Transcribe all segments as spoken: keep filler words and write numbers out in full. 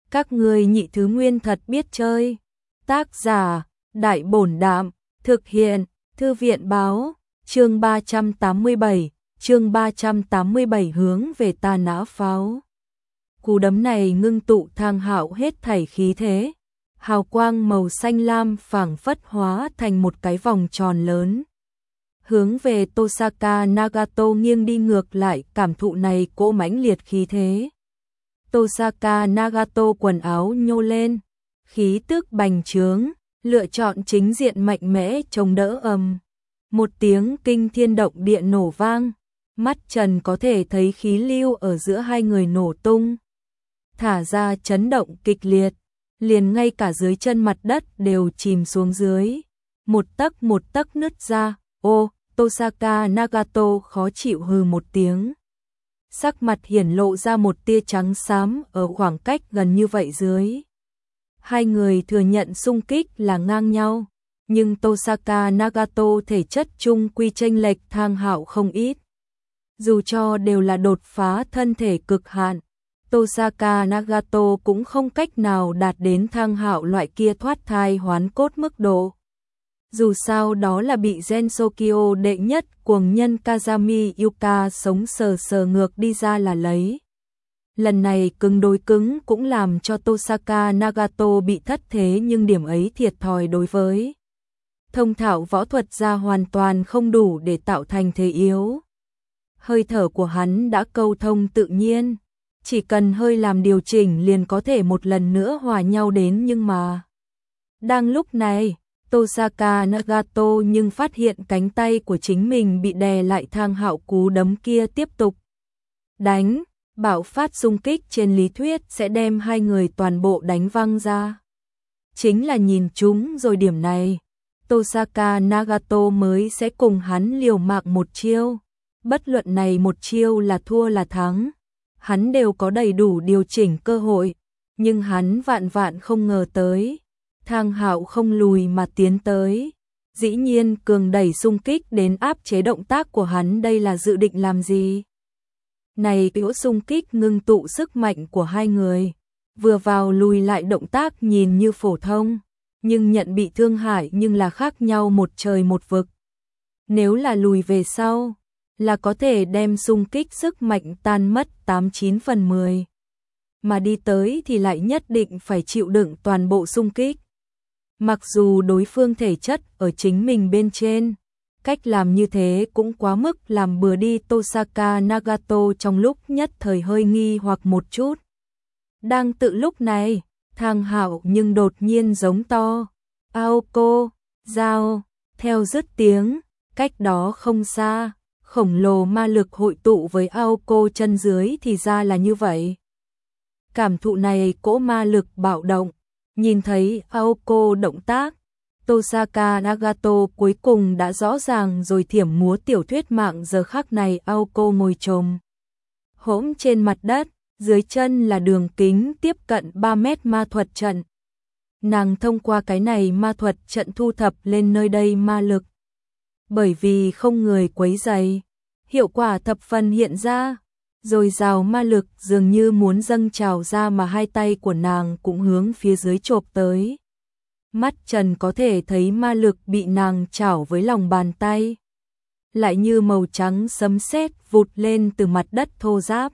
Các ngươi nhị thứ nguyên thật biết chơi. Tác giả, Đại Bổn Đạm, thực hiện, Thư viện Báo, chương ba trăm tám mươi bảy, chương ba trăm tám mươi bảy hướng về tà não pháo. Cú đấm này ngưng tụ Thang Hạo hết thảy khí thế, hào quang màu xanh lam phảng phất hóa thành một cái vòng tròn lớn. Hướng về Tosaka Nagato nghiêng đi ngược lại, cảm thụ này cỗ mãnh liệt khí thế. Tosaka Nagato quần áo nhô lên, khí tức bành trướng, lựa chọn chính diện mạnh mẽ chống đỡ ầm. Một tiếng kinh thiên động địa nổ vang, mắt Trần có thể thấy khí lưu ở giữa hai người nổ tung. Thả ra chấn động kịch liệt, liền ngay cả dưới chân mặt đất đều chìm xuống dưới. Một tấc một tấc nứt ra, ô, Tosaka Nagato khó chịu hừ một tiếng. Sắc mặt hiển lộ ra một tia trắng xám ở khoảng cách gần như vậy dưới. Hai người thừa nhận xung kích là ngang nhau, nhưng Tosaka Nagato thể chất chung quy chênh lệch Thang Hạo không ít. Dù cho đều là đột phá thân thể cực hạn, Tosaka Nagato cũng không cách nào đạt đến Thang Hạo loại kia thoát thai hoán cốt mức độ. Dù sao đó là bị Gensokyo đệ nhất cuồng nhân Kazami Yuka sống sờ sờ ngược đi ra là lấy. Lần này cứng đối cứng cũng làm cho Tosaka Nagato bị thất thế, nhưng điểm ấy thiệt thòi đối với thông thạo võ thuật ra hoàn toàn không đủ để tạo thành thế yếu. Hơi thở của hắn đã câu thông tự nhiên, chỉ cần hơi làm điều chỉnh liền có thể một lần nữa hòa nhau đến, nhưng mà đang lúc này Tosaka Nagato nhưng phát hiện cánh tay của chính mình bị đè lại. Thang Hạo cú đấm kia tiếp tục đánh, bạo phát xung kích trên lý thuyết sẽ đem hai người toàn bộ đánh văng ra. Chính là nhìn chúng rồi điểm này, Tosaka Nagato mới sẽ cùng hắn liều mạng một chiêu. Bất luận này một chiêu là thua là thắng, hắn đều có đầy đủ điều chỉnh cơ hội, nhưng hắn vạn vạn không ngờ tới. Thang Hạo không lùi mà tiến tới, dĩ nhiên cường đẩy xung kích đến áp chế động tác của hắn, đây là dự định làm gì? Này kiểu xung kích ngưng tụ sức mạnh của hai người, vừa vào lùi lại động tác nhìn như phổ thông, nhưng nhận bị thương hại nhưng là khác nhau một trời một vực. Nếu là lùi về sau, là có thể đem xung kích sức mạnh tan mất tám chín phần mười. Mà đi tới thì lại nhất định phải chịu đựng toàn bộ xung kích. Mặc dù đối phương thể chất ở chính mình bên trên, cách làm như thế cũng quá mức làm bừa đi. Tosaka Nagato trong lúc nhất thời hơi nghi hoặc một chút. Đang tự lúc này, Thang Hạo nhưng đột nhiên giống to, Aoko, giao, theo dứt tiếng, cách đó không xa, khổng lồ ma lực hội tụ với Aoko chân dưới thì ra là như vậy. Cảm thụ này cỗ ma lực bạo động. Nhìn thấy Aoko động tác, Tosaka Nagato cuối cùng đã rõ ràng rồi. Thiểm múa tiểu thuyết mạng giờ khắc này Aoko ngồi chồm hổm trên mặt đất, dưới chân là đường kính tiếp cận ba mét ma thuật trận. Nàng thông qua cái này ma thuật trận thu thập lên nơi đây ma lực. Bởi vì không người quấy rầy, hiệu quả thập phần hiện ra. Rồi rào ma lực dường như muốn dâng trào ra, mà hai tay của nàng cũng hướng phía dưới chộp tới. Mắt Trần có thể thấy ma lực bị nàng chảo với lòng bàn tay, lại như màu trắng sấm sét vụt lên từ mặt đất thô ráp.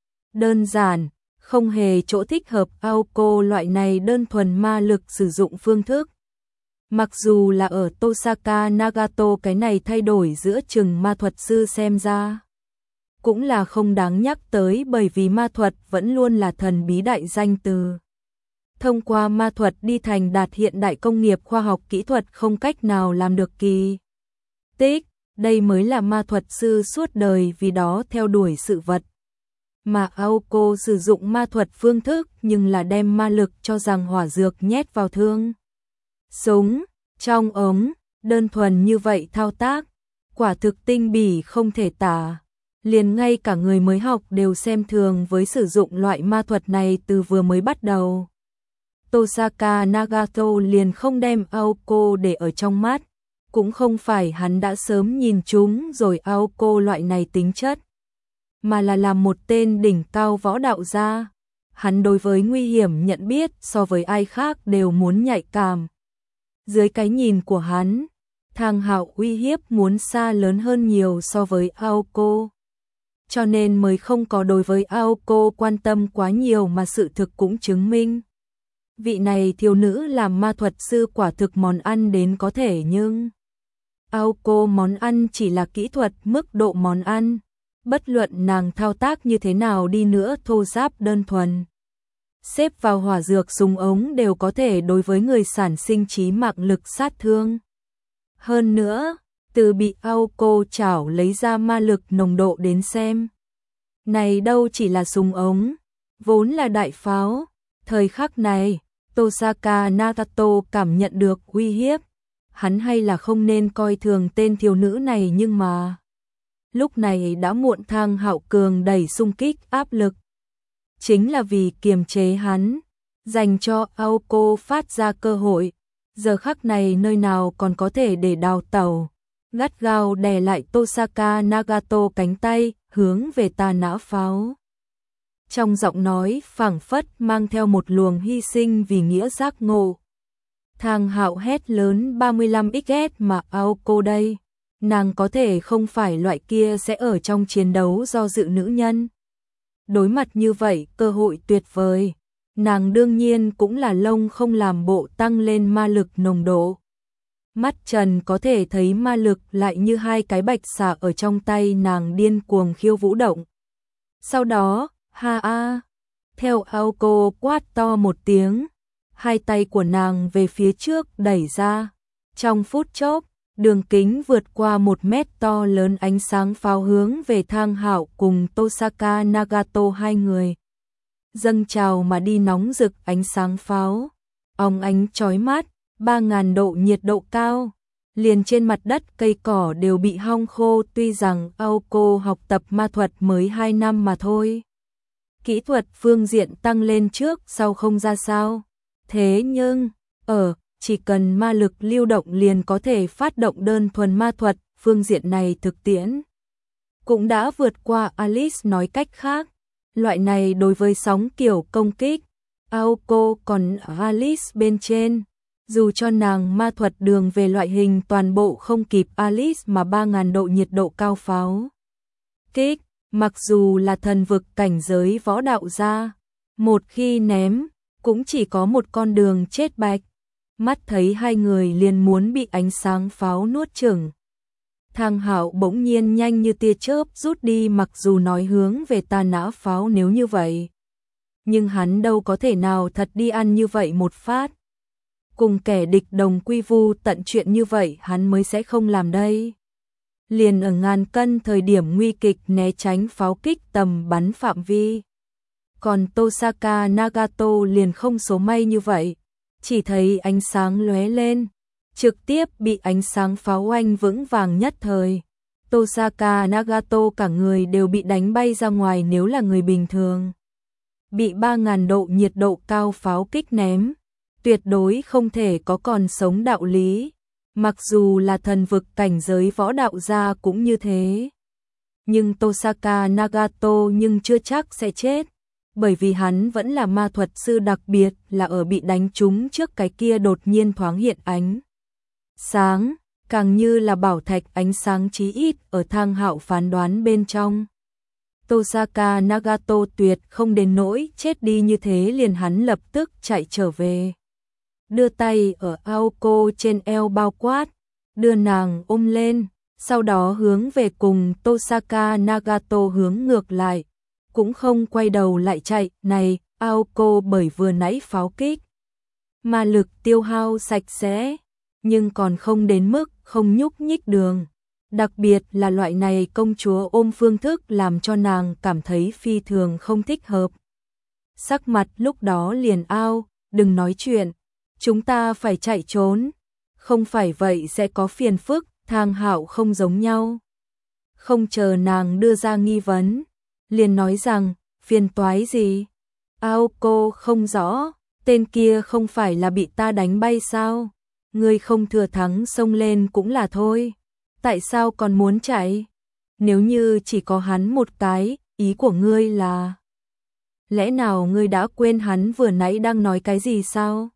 Đơn giản, không hề chỗ thích hợp Aoko loại này đơn thuần ma lực sử dụng phương thức. Mặc dù là ở Tosaka Nagato cái này thay đổi giữa chừng ma thuật sư xem ra cũng là không đáng nhắc tới, bởi vì ma thuật vẫn luôn là thần bí đại danh từ. Thông qua ma thuật đi thành đạt hiện đại công nghiệp khoa học kỹ thuật không cách nào làm được kỳ tích, đây mới là ma thuật sư suốt đời vì đó theo đuổi sự vật. Mà Aoko sử dụng ma thuật phương thức nhưng là đem ma lực cho rằng hỏa dược nhét vào thương súng, trong ống, đơn thuần như vậy thao tác, quả thực tinh bỉ không thể tả. Liền ngay cả người mới học đều xem thường với sử dụng loại ma thuật này từ vừa mới bắt đầu. Tosaka Nagato liền không đem Aoko để ở trong mắt, cũng không phải hắn đã sớm nhìn chúng rồi Aoko loại này tính chất, mà là làm một tên đỉnh cao võ đạo gia. hắn đối với nguy hiểm nhận biết so với ai khác đều muốn nhạy cảm. Dưới cái nhìn của hắn, Thang Hạo uy hiếp muốn xa lớn hơn nhiều so với Aoko. Cho nên mới không có đối với Aoko quan tâm quá nhiều mà sự thực cũng chứng minh. Vị này thiếu nữ làm ma thuật sư quả thực món ăn đến có thể nhưng Aoko món ăn chỉ là kỹ thuật mức độ món ăn. Bất luận nàng thao tác như thế nào đi nữa thô ráp đơn thuần. Xếp vào hỏa dược súng ống đều có thể đối với người sản sinh chí mạng lực sát thương. Hơn nữa, từ bị Aoko chảo lấy ra ma lực nồng độ đến xem. Này đâu chỉ là súng ống, vốn là đại pháo. Thời khắc này, Tosaka Nagato cảm nhận được uy hiếp. Hắn hay là không nên coi thường tên thiếu nữ này nhưng mà lúc này đã muộn. Thang Hạo cường đẩy xung kích áp lực. Chính là vì kiềm chế hắn, dành cho Aoko phát ra cơ hội. Giờ khắc này nơi nào còn có thể để đào tẩu. Gắt gao đè lại Tosaka Nagato cánh tay, hướng về tà nã pháo. Trong giọng nói phảng phất mang theo một luồng hy sinh vì nghĩa giác ngộ. Thang Hạo hét lớn ba mươi lăm x s mà Aoko đây. Nàng có thể không phải loại kia sẽ ở trong chiến đấu do dự nữ nhân. Đối mặt như vậy cơ hội tuyệt vời. Nàng đương nhiên cũng là lông không làm bộ tăng lên ma lực nồng độ. Mắt Trần có thể thấy ma lực lại như hai cái bạch xà ở trong tay nàng điên cuồng khiêu vũ động. Sau đó, ha a, theo Aoko quát to một tiếng, hai tay của nàng về phía trước đẩy ra. Trong phút chốc, đường kính vượt qua một mét to lớn ánh sáng pháo hướng về Thang Hạo cùng Tosaka Nagato hai người. Dâng trào mà đi nóng rực ánh sáng pháo, óng ánh chói mắt, ba nghìn độ nhiệt độ cao, liền trên mặt đất cây cỏ đều bị hong khô. Tuy rằng Aoko học tập ma thuật mới hai năm mà thôi, kỹ thuật phương diện tăng lên trước sau không ra sao, thế nhưng ở chỉ cần ma lực lưu động liền có thể phát động đơn thuần ma thuật, phương diện này thực tiễn cũng đã vượt qua Alice. Nói cách khác, loại này đối với sóng kiểu công kích, Aoko còn Alice bên trên. Dù cho nàng ma thuật đường về loại hình toàn bộ không kịp Alice mà ba nghìn độ nhiệt độ cao pháo kích, mặc dù là thần vực cảnh giới võ đạo gia, một khi ném, cũng chỉ có một con đường chết bạch. Mắt thấy hai người liền muốn bị ánh sáng pháo nuốt chửng. Thang Hạo bỗng nhiên nhanh như tia chớp rút đi, mặc dù nói hướng về tà nã pháo nếu như vậy. Nhưng hắn đâu có thể nào thật đi ăn như vậy một phát. Cùng kẻ địch đồng quy vu tận chuyện như vậy hắn mới sẽ không làm đây. Liền ở ngàn cân thời điểm nguy kịch né tránh pháo kích tầm bắn phạm vi. Còn Tosaka Nagato liền không số may như vậy. Chỉ thấy ánh sáng lóe lên, trực tiếp bị ánh sáng pháo oanh vững vàng nhất thời. Tosaka Nagato cả người đều bị đánh bay ra ngoài. Nếu là người bình thường, bị ba nghìn độ nhiệt độ cao pháo kích ném, tuyệt đối không thể có còn sống đạo lý. Mặc dù là thần vực cảnh giới võ đạo gia cũng như thế. Nhưng Tosaka Nagato nhưng chưa chắc sẽ chết. Bởi vì hắn vẫn là ma thuật sư, đặc biệt là ở bị đánh trúng trước cái kia đột nhiên thoáng hiện ánh sáng, càng như là bảo thạch ánh sáng chí ít ở Thang Hạo phán đoán bên trong. Tosaka Nagato tuyệt không đến nỗi chết đi như thế, liền hắn lập tức chạy trở về. Đưa tay ở Aoko trên eo bao quát, đưa nàng ôm lên, sau đó hướng về cùng Tosaka Nagato hướng ngược lại. Cũng không quay đầu lại chạy. Này, Aoko bởi vừa nãy pháo kích, ma lực tiêu hao sạch sẽ, nhưng còn không đến mức không nhúc nhích đường. Đặc biệt là loại này công chúa ôm phương thức làm cho nàng cảm thấy phi thường không thích hợp. Sắc mặt lúc đó liền ao, đừng nói chuyện, chúng ta phải chạy trốn, không phải vậy sẽ có phiền phức. Thang Hạo không giống nhau, không chờ nàng đưa ra nghi vấn, liền nói rằng, phiền toái gì? Aoko không rõ, tên kia không phải là bị ta đánh bay sao? Ngươi không thừa thắng xông lên cũng là thôi. Tại sao còn muốn chạy? Nếu như chỉ có hắn một cái, ý của ngươi là Lẽ nào ngươi đã quên hắn vừa nãy đang nói cái gì sao?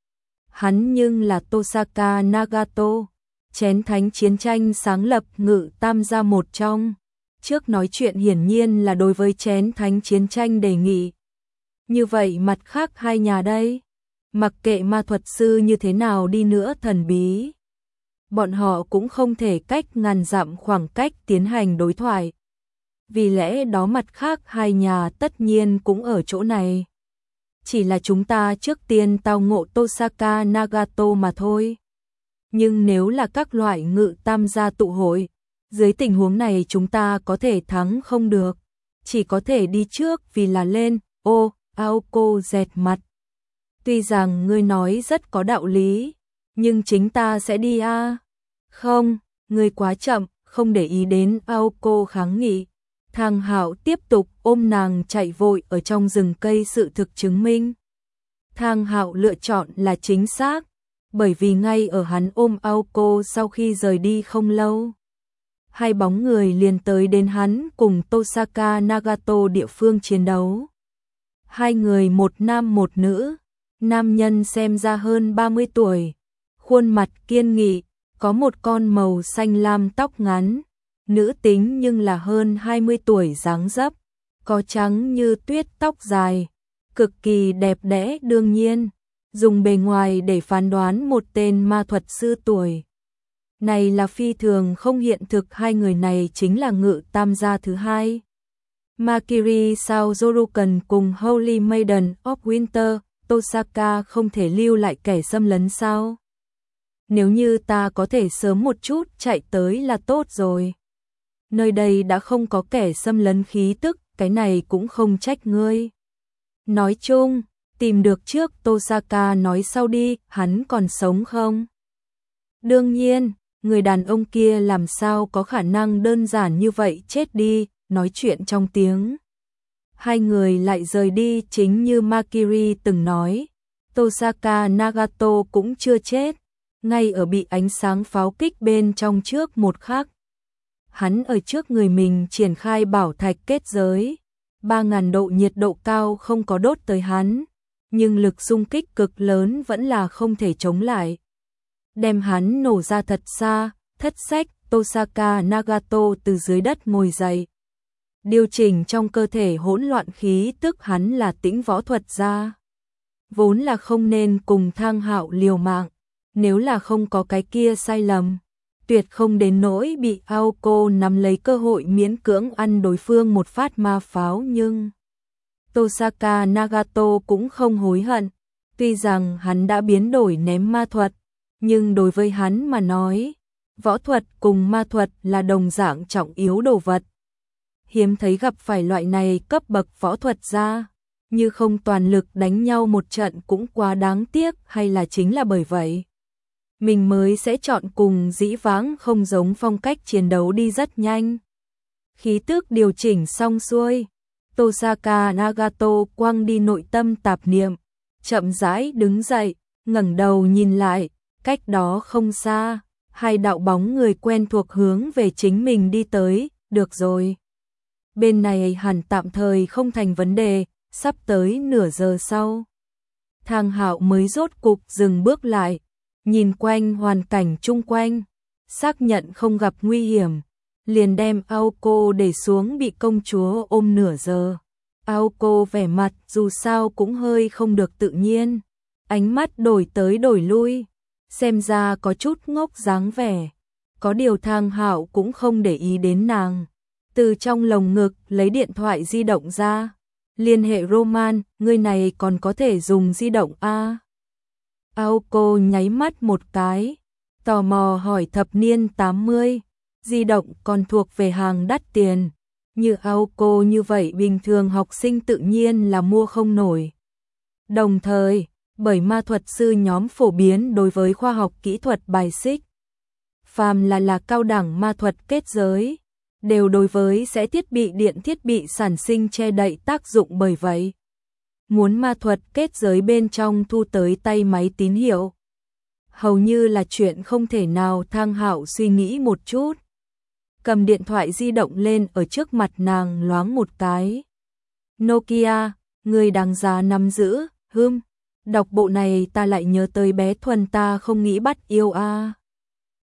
Hắn nhưng là Tosaka Nagato, chén thánh chiến tranh sáng lập Ngự Tam gia một trong. Trước nói chuyện hiển nhiên là đối với chén thánh chiến tranh đề nghị. Như vậy mặt khác hai nhà đây, mặc kệ ma thuật sư như thế nào đi nữa thần bí, bọn họ cũng không thể cách ngàn dặm khoảng cách tiến hành đối thoại. Vì lẽ đó mặt khác hai nhà tất nhiên cũng ở chỗ này. Chỉ là chúng ta trước tiên tao ngộ Tosaka Nagato mà thôi. Nhưng nếu là các loại Ngự Tam gia tụ hội, dưới tình huống này chúng ta có thể thắng không được, chỉ có thể đi trước vì là lên. Ô, Aoko dẹt mặt. Tuy rằng ngươi nói rất có đạo lý, nhưng chính ta sẽ đi a. À? Không, ngươi quá chậm, không để ý đến Aoko kháng nghị. Thang Hạo tiếp tục ôm nàng chạy vội ở trong rừng cây, sự thực chứng minh Thang Hạo lựa chọn là chính xác, bởi vì ngay ở hắn ôm Aoko sau khi rời đi không lâu, hai bóng người liền tới đến hắn cùng Tosaka Nagato địa phương chiến đấu. Hai người một nam một nữ, nam nhân xem ra hơn ba mươi tuổi, khuôn mặt kiên nghị, có một con màu xanh lam tóc ngắn, nữ tính nhưng là hơn hai mươi tuổi dáng dấp, có trắng như tuyết tóc dài, cực kỳ đẹp đẽ. Đương nhiên, dùng bề ngoài để phán đoán một tên ma thuật sư tuổi này là phi thường không hiện thực. Hai người này chính là Ngự Tam gia thứ hai, Makiri Sao Zorukan cùng Holy Maiden of Winter. Tosaka không thể lưu lại kẻ xâm lấn sao? Nếu như ta có thể sớm một chút chạy tới là tốt rồi. Nơi đây đã không có kẻ xâm lấn khí tức, cái này cũng không trách ngươi. Nói chung, tìm được trước. Tosaka nói sau đi, hắn còn sống không? Đương nhiên, người đàn ông kia làm sao có khả năng đơn giản như vậy chết đi. Nói chuyện trong tiếng hai người lại rời đi. Chính như Makiri từng nói, Tosaka Nagato cũng chưa chết, ngay ở bị ánh sáng pháo kích bên trong trước một khắc. Hắn ở trước người mình triển khai bảo thạch kết giới, ba nghìn độ nhiệt độ cao không có đốt tới hắn, nhưng lực xung kích cực lớn vẫn là không thể chống lại, đem hắn nổ ra thật xa. Thất sách. Tosaka Nagato từ dưới đất ngồi dậy, điều chỉnh trong cơ thể hỗn loạn khí tức. Hắn là Tĩnh võ thuật gia, vốn là không nên cùng Thang Hạo liều mạng, nếu là không có cái kia sai lầm, tuyệt không đến nỗi bị Aoko nắm lấy cơ hội miễn cưỡng ăn đối phương một phát ma pháo. Nhưng Tosaka Nagato cũng không hối hận, tuy rằng hắn đã biến đổi ném ma thuật, nhưng đối với hắn mà nói, võ thuật cùng ma thuật là đồng dạng trọng yếu đồ vật. Hiếm thấy gặp phải loại này cấp bậc võ thuật gia, như không toàn lực đánh nhau một trận cũng quá đáng tiếc. Hay là chính là bởi vậy mình mới sẽ chọn cùng dĩ vãng không giống phong cách chiến đấu đi rất nhanh. Khí tức điều chỉnh xong xuôi, Tosaka Nagato quăng đi nội tâm tạp niệm, chậm rãi đứng dậy, ngẩng đầu nhìn lại, cách đó không xa, hai đạo bóng người quen thuộc hướng về chính mình đi tới. Được rồi, bên này hẳn tạm thời không thành vấn đề. Sắp tới nửa giờ sau, Thang Hạo mới rốt cục dừng bước lại, nhìn quanh hoàn cảnh chung quanh, xác nhận không gặp nguy hiểm, liền đem Aoko để xuống. Bị công chúa ôm nửa giờ, Aoko vẻ mặt dù sao cũng hơi không được tự nhiên, ánh mắt đổi tới đổi lui, xem ra có chút ngốc dáng vẻ. Có điều Thang Hạo cũng không để ý đến nàng, từ trong lồng ngực lấy điện thoại di động ra, liên hệ Roman. Người này còn có thể dùng di động a? À? Aoko nháy mắt một cái, tò mò hỏi. Thập niên tám mươi, di động còn thuộc về hàng đắt tiền, như Aoko như vậy bình thường học sinh tự nhiên là mua không nổi. Đồng thời, bởi ma thuật sư nhóm phổ biến đối với khoa học kỹ thuật bài xích, phàm là là cao đẳng ma thuật kết giới, đều đối với sẽ thiết bị điện thiết bị sản sinh che đậy tác dụng. Bởi vậy, muốn ma thuật kết giới bên trong thu tới tay máy tín hiệu, hầu như là chuyện không thể nào. Thang Hạo suy nghĩ một chút, cầm điện thoại di động lên ở trước mặt nàng loáng một cái. Nokia, người đáng giá nắm giữ, hưm. Đọc bộ này ta lại nhớ tới bé Thuần ta không nghĩ bắt yêu a.